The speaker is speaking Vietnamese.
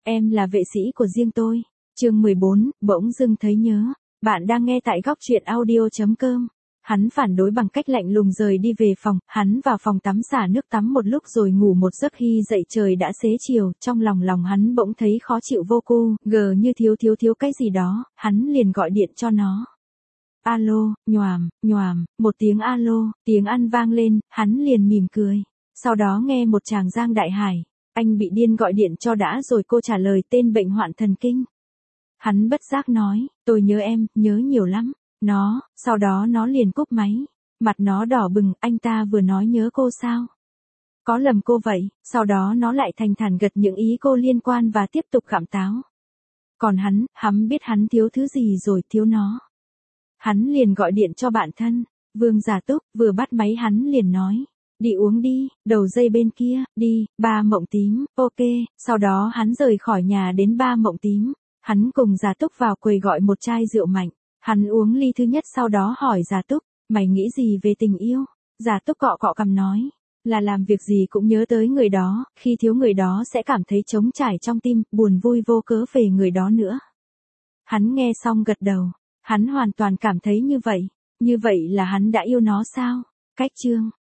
Em là vệ sĩ của riêng tôi. Chương 14, bỗng dưng thấy nhớ. Bạn đang nghe tại góc truyện audio.com. Hắn phản đối bằng cách lạnh lùng rời đi về phòng, hắn vào phòng tắm xả nước tắm một lúc rồi ngủ một giấc. Khi dậy trời đã xế chiều, trong lòng hắn bỗng thấy khó chịu vô cùng, như thiếu cái gì đó, hắn liền gọi điện cho nó. Alo, nhoàm, một tiếng alo, tiếng ăn vang lên, hắn liền mỉm cười. Sau đó nghe một chàng Giang Đại Hải, anh bị điên gọi điện cho đã rồi, cô trả lời tên bệnh hoạn thần kinh. Hắn bất giác nói, tôi nhớ em, nhớ nhiều lắm. Sau đó nó liền cúp máy. Mặt nó đỏ bừng, anh ta vừa nói nhớ cô sao? Có lầm cô vậy, sau đó nó lại thành thản gật những ý cô liên quan và tiếp tục gặm táo. Còn hắn biết hắn thiếu thứ gì rồi, thiếu nó. Hắn liền gọi điện cho bạn thân, Vương Giả Túc, vừa bắt máy hắn liền nói. Đi uống đi, đầu dây bên kia, đi, Ba Mộng Tím, ok, sau đó hắn rời khỏi nhà đến Ba Mộng Tím. Hắn cùng Giả Túc vào quầy gọi một chai rượu mạnh. Hắn uống ly thứ nhất sau đó hỏi Giả Túc, mày nghĩ gì về tình yêu? Giả Túc cọ cằm nói, là làm việc gì cũng nhớ tới người đó, khi thiếu người đó sẽ cảm thấy trống trải trong tim, buồn vui vô cớ về người đó nữa. Hắn nghe xong gật đầu, hắn hoàn toàn cảm thấy như vậy là hắn đã yêu nó sao? Cách chương